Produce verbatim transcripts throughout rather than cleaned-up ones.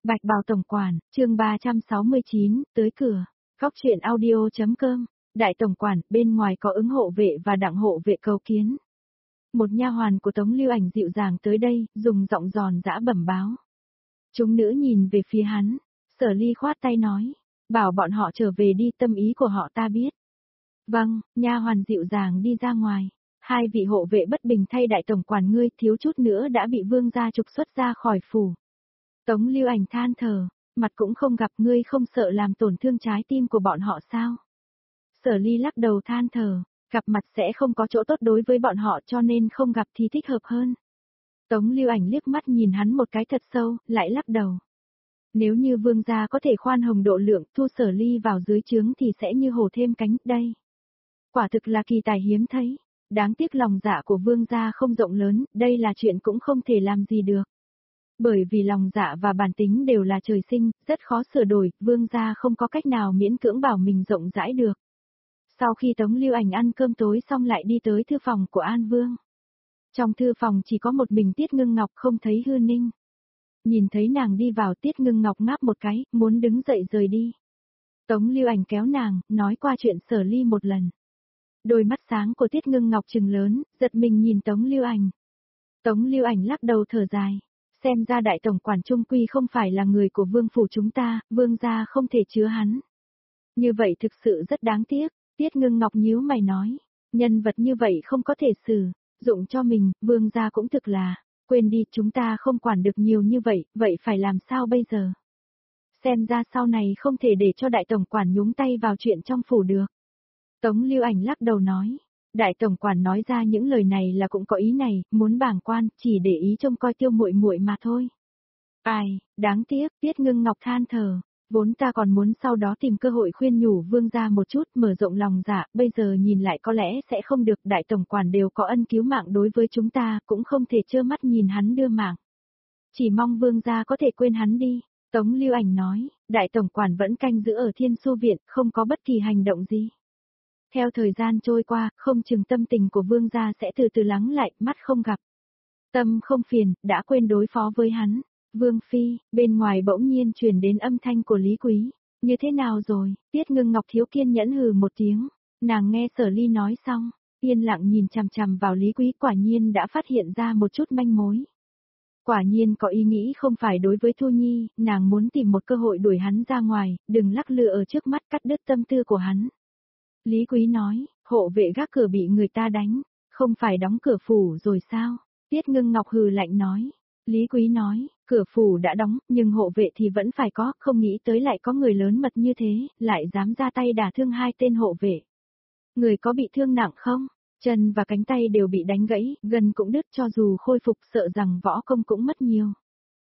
Bạch Bào Tổng Quản, chương ba trăm sáu mươi chín, tới cửa. Góc truyện audio.com. Đại Tổng Quản, bên ngoài có ứng hộ vệ và đặng hộ vệ cầu kiến. Một nha hoàn của Tống Lưu Ảnh dịu dàng tới đây, dùng giọng giòn giã bẩm báo. Chúng nữ nhìn về phía hắn, Sở Ly khoát tay nói, bảo bọn họ trở về đi, tâm ý của họ ta biết. Vâng, nha hoàn dịu dàng đi ra ngoài. Hai vị hộ vệ bất bình thay Đại Tổng Quản ngươi, thiếu chút nữa đã bị vương gia trục xuất ra khỏi phủ. Tống Lưu Ảnh than thở, mặt cũng không gặp, ngươi không sợ làm tổn thương trái tim của bọn họ sao? Sở Ly lắc đầu than thở, gặp mặt sẽ không có chỗ tốt đối với bọn họ, cho nên không gặp thì thích hợp hơn. Tống Lưu Ảnh liếc mắt nhìn hắn một cái thật sâu, lại lắc đầu. Nếu như vương gia có thể khoan hồng độ lượng, thu Sở Ly vào dưới trướng thì sẽ như hổ thêm cánh, đây. Quả thực là kỳ tài hiếm thấy, đáng tiếc lòng dạ của vương gia không rộng lớn, đây là chuyện cũng không thể làm gì được. Bởi vì lòng dạ và bản tính đều là trời sinh, rất khó sửa đổi, vương gia không có cách nào miễn cưỡng bảo mình rộng rãi được. Sau khi Tống Lưu Ảnh ăn cơm tối xong lại đi tới thư phòng của An Vương. Trong thư phòng chỉ có một mình Tiết Ngưng Ngọc, không thấy Hư Ninh. Nhìn thấy nàng đi vào, Tiết Ngưng Ngọc ngáp một cái, muốn đứng dậy rời đi. Tống Lưu Ảnh kéo nàng, nói qua chuyện Sở Ly một lần. Đôi mắt sáng của Tiết Ngưng Ngọc trừng lớn, giật mình nhìn Tống Lưu Ảnh. Tống Lưu Ảnh lắc đầu thở dài. Xem ra Đại Tổng Quản trung quy không phải là người của vương phủ chúng ta, vương gia không thể chứa hắn. Như vậy thực sự rất đáng tiếc, Tiết Ngưng Ngọc nhíu mày nói, nhân vật như vậy không có thể sử dụng cho mình, vương gia cũng thực là, quên đi, chúng ta không quản được nhiều như vậy, vậy phải làm sao bây giờ? Xem ra sau này không thể để cho Đại Tổng Quản nhúng tay vào chuyện trong phủ được. Tống Lưu Ảnh lắc đầu nói. Đại Tổng Quản nói ra những lời này là cũng có ý này, muốn bàng quan, chỉ để ý trông coi Tiêu muội muội mà thôi. Ai, đáng tiếc, Tiết Ngưng Ngọc than thở, vốn ta còn muốn sau đó tìm cơ hội khuyên nhủ vương gia một chút, mở rộng lòng dạ, bây giờ nhìn lại có lẽ sẽ không được, Đại Tổng Quản đều có ân cứu mạng đối với chúng ta, cũng không thể trơ mắt nhìn hắn đưa mạng. Chỉ mong vương gia có thể quên hắn đi. Tống Lưu Ảnh nói, Đại Tổng Quản vẫn canh giữ ở Thiên Su Viện, không có bất kỳ hành động gì. Theo thời gian trôi qua, không chừng tâm tình của vương gia sẽ từ từ lắng lại, mắt không gặp. Tâm không phiền, đã quên đối phó với hắn. Vương Phi, bên ngoài bỗng nhiên truyền đến âm thanh của Lý Quý. Như thế nào rồi? Tiết Ngưng Ngọc thiếu kiên nhẫn hừ một tiếng. Nàng nghe Sở Ly nói xong, yên lặng nhìn chằm chằm vào Lý Quý, quả nhiên đã phát hiện ra một chút manh mối. Quả nhiên có ý nghĩ không phải đối với Thu Nhi, nàng muốn tìm một cơ hội đuổi hắn ra ngoài, đừng lắc lư ở trước mắt cắt đứt tâm tư của hắn. Lý Quý nói, hộ vệ gác cửa bị người ta đánh, không phải đóng cửa phủ rồi sao? Tiết Ngưng Ngọc hừ lạnh nói. Lý Quý nói, cửa phủ đã đóng, nhưng hộ vệ thì vẫn phải có, không nghĩ tới lại có người lớn mật như thế, lại dám ra tay đả thương hai tên hộ vệ. Người có bị thương nặng không? Chân và cánh tay đều bị đánh gãy, gần cũng đứt, cho dù khôi phục sợ rằng võ công cũng mất nhiều.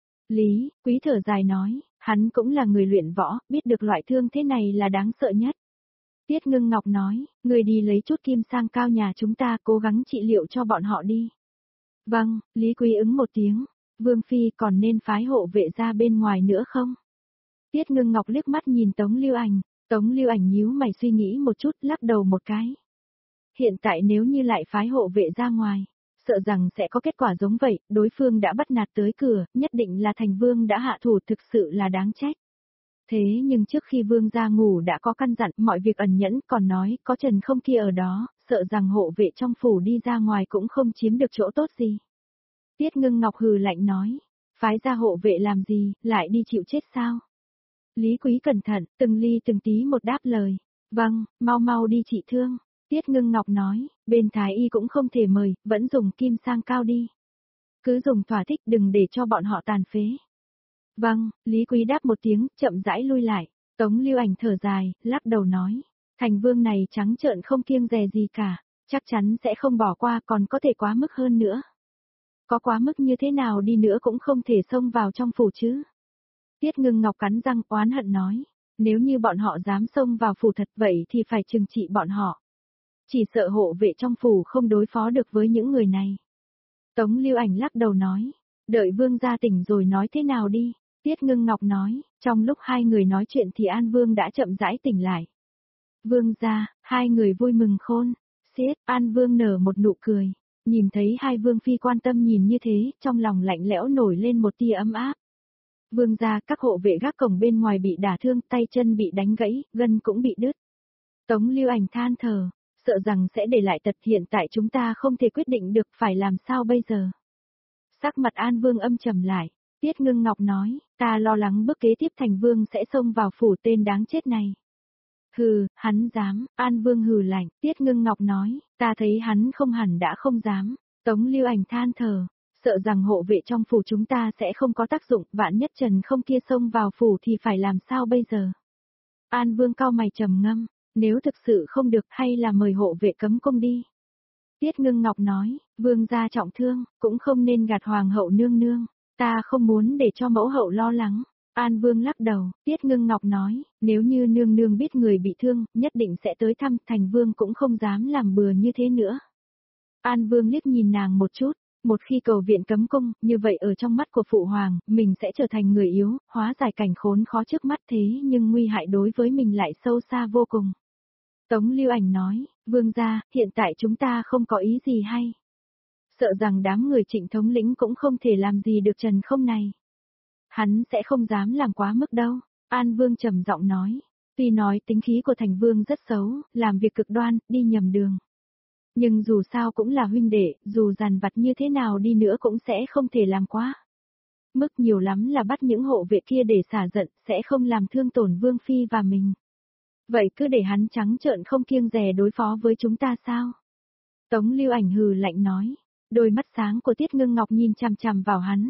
Lý Quý thở dài nói, hắn cũng là người luyện võ, biết được loại thương thế này là đáng sợ nhất. Tiết Ngưng Ngọc nói, người đi lấy chút kim sang cao nhà chúng ta, cố gắng trị liệu cho bọn họ đi. Vâng, Lý Quý ứng một tiếng. Vương Phi còn nên phái hộ vệ ra bên ngoài nữa không? Tiết Ngưng Ngọc liếc mắt nhìn Tống Lưu Ảnh. Tống Lưu Ảnh nhíu mày suy nghĩ một chút, lắc đầu một cái. Hiện tại nếu như lại phái hộ vệ ra ngoài, sợ rằng sẽ có kết quả giống vậy, đối phương đã bắt nạt tới cửa, nhất định là thành vương đã hạ thủ, thực sự là đáng trách. Thế nhưng trước khi vương gia ngủ đã có căn dặn, mọi việc ẩn nhẫn, còn nói có Trần Không kia ở đó, sợ rằng hộ vệ trong phủ đi ra ngoài cũng không chiếm được chỗ tốt gì. Tiết Ngưng Ngọc hừ lạnh nói, phái ra hộ vệ làm gì, lại đi chịu chết sao? Lý Quý cẩn thận, từng ly từng tí một đáp lời, vâng, mau mau đi trị thương. Tiết Ngưng Ngọc nói, bên thái y cũng không thể mời, vẫn dùng kim sang cao đi. Cứ dùng thỏa thích, đừng để cho bọn họ tàn phế. Vâng, Lý Quý đáp một tiếng, chậm rãi lui lại. Tống Lưu Ảnh thở dài, lắc đầu nói, thành vương này trắng trợn không kiêng dè gì cả, chắc chắn sẽ không bỏ qua, còn có thể quá mức hơn nữa. Có quá mức như thế nào đi nữa cũng không thể xông vào trong phủ chứ. Tiết Ngưng Ngọc cắn răng oán hận nói, nếu như bọn họ dám xông vào phủ thật vậy thì phải trừng trị bọn họ. Chỉ sợ hộ vệ trong phủ không đối phó được với những người này. Tống Lưu Ảnh lắc đầu nói, đợi vương gia tỉnh rồi nói thế nào đi. Tiết Ngưng Ngọc nói, trong lúc hai người nói chuyện thì An Vương đã chậm rãi tỉnh lại. Vương gia, hai người vui mừng khôn. Xiết, An Vương nở một nụ cười. Nhìn thấy hai vương phi quan tâm nhìn như thế, trong lòng lạnh lẽo nổi lên một tia ấm áp. Vương gia, các hộ vệ gác cổng bên ngoài bị đả thương, tay chân bị đánh gãy, gân cũng bị đứt. Tống Lưu Ảnh than thở, sợ rằng sẽ để lại tật, hiện tại chúng ta không thể quyết định được phải làm sao bây giờ. Sắc mặt An Vương âm trầm lại, Tiết Ngưng Ngọc nói, ta lo lắng bước kế tiếp Thành Vương sẽ xông vào phủ tên đáng chết này. Hừ, hắn dám, An Vương hừ lạnh, Tiết Ngưng Ngọc nói, ta thấy hắn không hẳn đã không dám. Tống Lưu Ảnh than thở, sợ rằng hộ vệ trong phủ chúng ta sẽ không có tác dụng, vạn nhất Trần không kia xông vào phủ thì phải làm sao bây giờ. An Vương cau mày trầm ngâm, nếu thực sự không được hay là mời hộ vệ cấm cung đi. Tiết Ngưng Ngọc nói, Vương gia trọng thương, cũng không nên gạt Hoàng hậu nương nương, ta không muốn để cho mẫu hậu lo lắng. An Vương lắc đầu, Tiết Ngưng Ngọc nói, nếu như nương nương biết người bị thương, nhất định sẽ tới thăm, Thành Vương cũng không dám làm bừa như thế nữa. An Vương liếc nhìn nàng một chút, một khi cầu viện cấm cung, như vậy ở trong mắt của Phụ Hoàng, mình sẽ trở thành người yếu, hóa giải cảnh khốn khó trước mắt thế nhưng nguy hại đối với mình lại sâu xa vô cùng. Tống Lưu Ảnh nói, Vương gia, hiện tại chúng ta không có ý gì hay. Sợ rằng đám người Trịnh thống lĩnh cũng không thể làm gì được Trần không này. Hắn sẽ không dám làm quá mức đâu, An Vương trầm giọng nói. Tuy nói tính khí của Thành Vương rất xấu, làm việc cực đoan, đi nhầm đường. Nhưng dù sao cũng là huynh đệ, dù dằn vặt như thế nào đi nữa cũng sẽ không thể làm quá. Mức nhiều lắm là bắt những hộ vệ kia để xả giận, sẽ không làm thương tổn Vương Phi và mình. Vậy cứ để hắn trắng trợn không kiêng dè đối phó với chúng ta sao? Tống Lưu Ảnh hừ lạnh nói, đôi mắt sáng của Tiết Ngưng Ngọc nhìn chằm chằm vào hắn.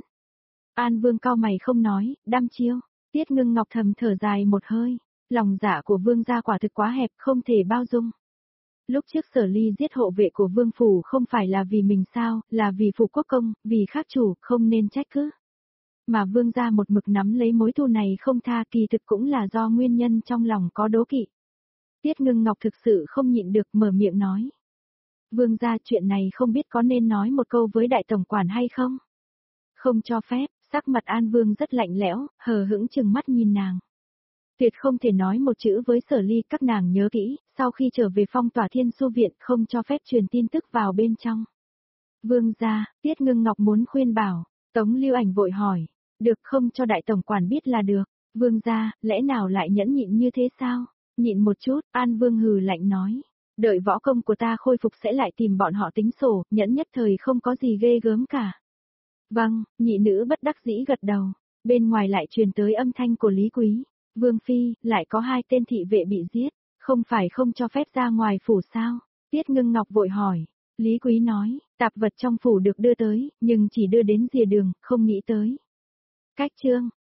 An Vương cau mày không nói, đăm chiêu, Tiết Ngưng Ngọc thầm thở dài một hơi, lòng dạ của Vương gia quả thực quá hẹp, không thể bao dung. Lúc trước Sở Ly giết hộ vệ của Vương phủ không phải là vì mình sao, là vì phủ quốc công, vì khác chủ, không nên trách cứ. Mà Vương gia một mực nắm lấy mối thù này không tha, kỳ thực cũng là do nguyên nhân trong lòng có đố kỵ. Tiết Ngưng Ngọc thực sự không nhịn được, mở miệng nói. Vương gia, chuyện này không biết có nên nói một câu với đại tổng quản hay không? Không cho phép, sắc mặt An Vương rất lạnh lẽo, hờ hững chừng mắt nhìn nàng. Tuyệt không thể nói một chữ với Sở Ly, các nàng nhớ kỹ, sau khi trở về phong tỏa Thiên Su viện không cho phép truyền tin tức vào bên trong. Vương gia, Tiết Ngưng Ngọc muốn khuyên bảo, Tống Lưu Ảnh vội hỏi, được không cho đại tổng quản biết là được, Vương gia, lẽ nào lại nhẫn nhịn như thế sao? Nhịn một chút, An Vương hừ lạnh nói, đợi võ công của ta khôi phục sẽ lại tìm bọn họ tính sổ, nhẫn nhất thời không có gì ghê gớm cả. Vâng, nhị nữ bất đắc dĩ gật đầu, bên ngoài lại truyền tới âm thanh của Lý Quý. Vương Phi, lại có hai tên thị vệ bị giết, không phải không cho phép ra ngoài phủ sao? Tiết Ngưng Ngọc vội hỏi. Lý Quý nói, tạp vật trong phủ được đưa tới, nhưng chỉ đưa đến rìa đường, không nghĩ tới. Cách chương,